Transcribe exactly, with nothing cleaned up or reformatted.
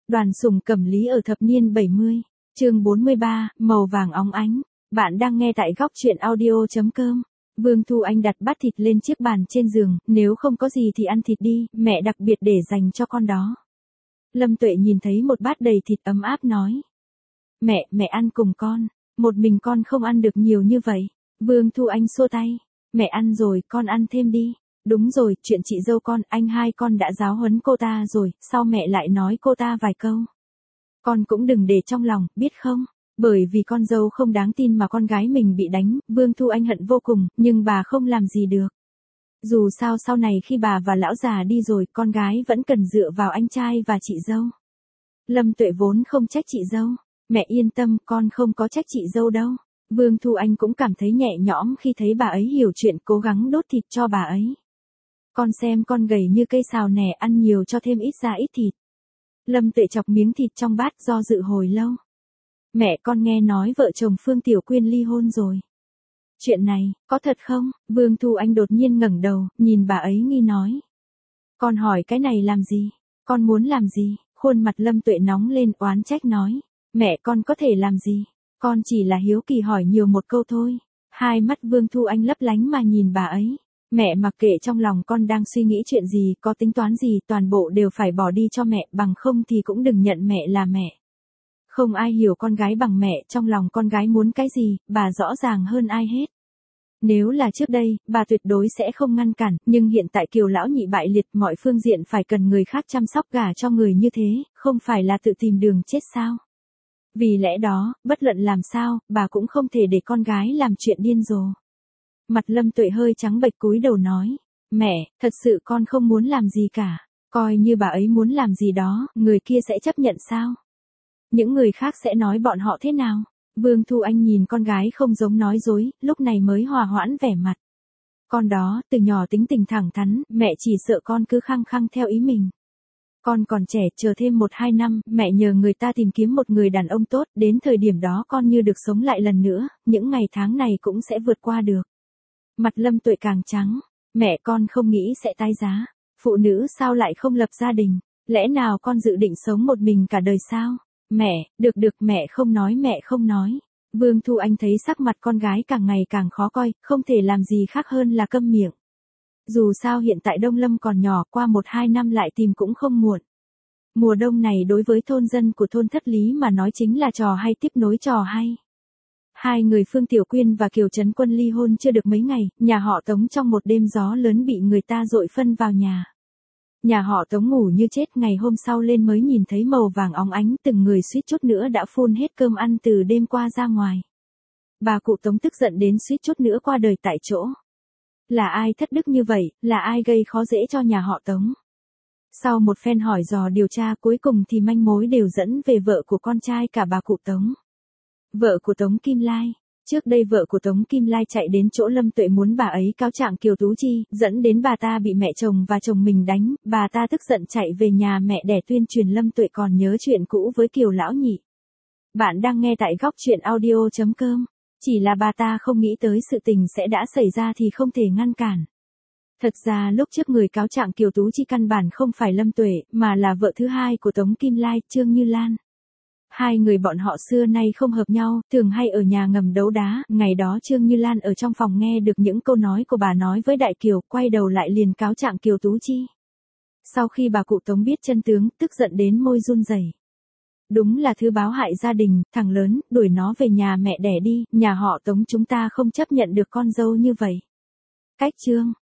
Đoàn Sùng Cẩm Lý ở thập niên bảy mươi, chương bốn mươi ba, màu vàng óng ánh. Bạn đang nghe tại góc truyện audio chấm com. Vương Thu Anh đặt bát thịt lên chiếc bàn trên giường, nếu không có gì thì ăn thịt đi, mẹ đặc biệt để dành cho con đó. Lâm Tuệ nhìn thấy một bát đầy thịt ấm áp nói. Mẹ, mẹ ăn cùng con, một mình con không ăn được nhiều như vậy. Vương Thu Anh xua tay. Mẹ ăn rồi, con ăn thêm đi. Đúng rồi, chuyện chị dâu con, anh hai con đã giáo huấn cô ta rồi, sao mẹ lại nói cô ta vài câu. Con cũng đừng để trong lòng, biết không? Bởi vì con dâu không đáng tin mà con gái mình bị đánh, Vương Thu Anh hận vô cùng, nhưng bà không làm gì được. Dù sao sau này khi bà và lão già đi rồi, con gái vẫn cần dựa vào anh trai và chị dâu. Lâm Tuệ vốn không trách chị dâu. Mẹ yên tâm, con không có trách chị dâu đâu. Vương Thu Anh cũng cảm thấy nhẹ nhõm khi thấy bà ấy hiểu chuyện, cố gắng đốt thịt cho bà ấy. Con xem con gầy như cây sào nè, ăn nhiều cho thêm ít da ít thịt. Lâm Tuệ chọc miếng thịt trong bát do dự hồi lâu. Mẹ, con nghe nói vợ chồng Phương Tiểu Quyên ly hôn rồi. Chuyện này, có thật không? Vương Thu Anh đột nhiên ngẩng đầu, nhìn bà ấy nghi nói. Con hỏi cái này làm gì? Con muốn làm gì? Khuôn mặt Lâm Tuệ nóng lên, oán trách nói. Mẹ, con có thể làm gì? Con chỉ là hiếu kỳ hỏi nhiều một câu thôi. Hai mắt Vương Thu Anh lấp lánh mà nhìn bà ấy. Mẹ mặc kệ trong lòng con đang suy nghĩ chuyện gì, có tính toán gì, toàn bộ đều phải bỏ đi cho mẹ, bằng không thì cũng đừng nhận mẹ là mẹ. Không ai hiểu con gái bằng mẹ, trong lòng con gái muốn cái gì, bà rõ ràng hơn ai hết. Nếu là trước đây, bà tuyệt đối sẽ không ngăn cản, nhưng hiện tại Kiều lão nhị bại liệt, mọi phương diện phải cần người khác chăm sóc gả cho người như thế, không phải là tự tìm đường chết sao? Vì lẽ đó, bất luận làm sao, bà cũng không thể để con gái làm chuyện điên rồ. Mặt Lâm Tuệ hơi trắng bệch cúi đầu nói. Mẹ, thật sự con không muốn làm gì cả. Coi như bà ấy muốn làm gì đó, người kia sẽ chấp nhận sao? Những người khác sẽ nói bọn họ thế nào? Vương Thu Anh nhìn con gái không giống nói dối, lúc này mới hòa hoãn vẻ mặt. Con đó, từ nhỏ tính tình thẳng thắn, mẹ chỉ sợ con cứ khăng khăng theo ý mình. Con còn trẻ, chờ thêm một hai năm, mẹ nhờ người ta tìm kiếm một người đàn ông tốt, đến thời điểm đó con như được sống lại lần nữa, những ngày tháng này cũng sẽ vượt qua được. Mặt Lâm Tuệ càng trắng. Mẹ, con không nghĩ sẽ tái giá. Phụ nữ sao lại không lập gia đình? Lẽ nào con dự định sống một mình cả đời sao? Mẹ, được được, mẹ không nói, mẹ không nói. Vương Thu Anh thấy sắc mặt con gái càng ngày càng khó coi, không thể làm gì khác hơn là câm miệng. Dù sao hiện tại Đông Lâm còn nhỏ, qua một hai năm lại tìm cũng không muộn. Mùa đông này đối với thôn dân của thôn Thất Lý mà nói chính là trò hay tiếp nối trò hay. Hai người Phương Tiểu Quyên và Kiều Trấn Quân ly hôn chưa được mấy ngày, nhà họ Tống trong một đêm gió lớn bị người ta dội phân vào nhà. Nhà họ Tống ngủ như chết, ngày hôm sau lên mới nhìn thấy màu vàng óng ánh, từng người suýt chút nữa đã phun hết cơm ăn từ đêm qua ra ngoài. Bà cụ Tống tức giận đến suýt chút nữa qua đời tại chỗ. Là ai thất đức như vậy, là ai gây khó dễ cho nhà họ Tống? Sau một phen hỏi dò điều tra, cuối cùng thì manh mối đều dẫn về vợ của con trai cả bà cụ Tống. Vợ của Tống Kim Lai. Trước đây vợ của Tống Kim Lai chạy đến chỗ Lâm Tuệ muốn bà ấy cáo trạng Kiều Tú Chi, dẫn đến bà ta bị mẹ chồng và chồng mình đánh, bà ta tức giận chạy về nhà mẹ để tuyên truyền Lâm Tuệ còn nhớ chuyện cũ với Kiều lão nhị. Bạn đang nghe tại góc truyện audio chấm com. Chỉ là bà ta không nghĩ tới sự tình sẽ đã xảy ra thì không thể ngăn cản. Thật ra lúc trước người cáo trạng Kiều Tú Chi căn bản không phải Lâm Tuệ, mà là vợ thứ hai của Tống Kim Lai, Trương Như Lan. Hai người bọn họ xưa nay không hợp nhau, thường hay ở nhà ngầm đấu đá, ngày đó Trương Như Lan ở trong phòng nghe được những câu nói của bà nói với Đại Kiều, quay đầu lại liền cáo trạng Kiều Tú Chi. Sau khi bà cụ Tống biết chân tướng, tức giận đến môi run rẩy. Đúng là thứ báo hại gia đình, thằng lớn, đuổi nó về nhà mẹ đẻ đi, nhà họ Tống chúng ta không chấp nhận được con dâu như vậy. Cách chương.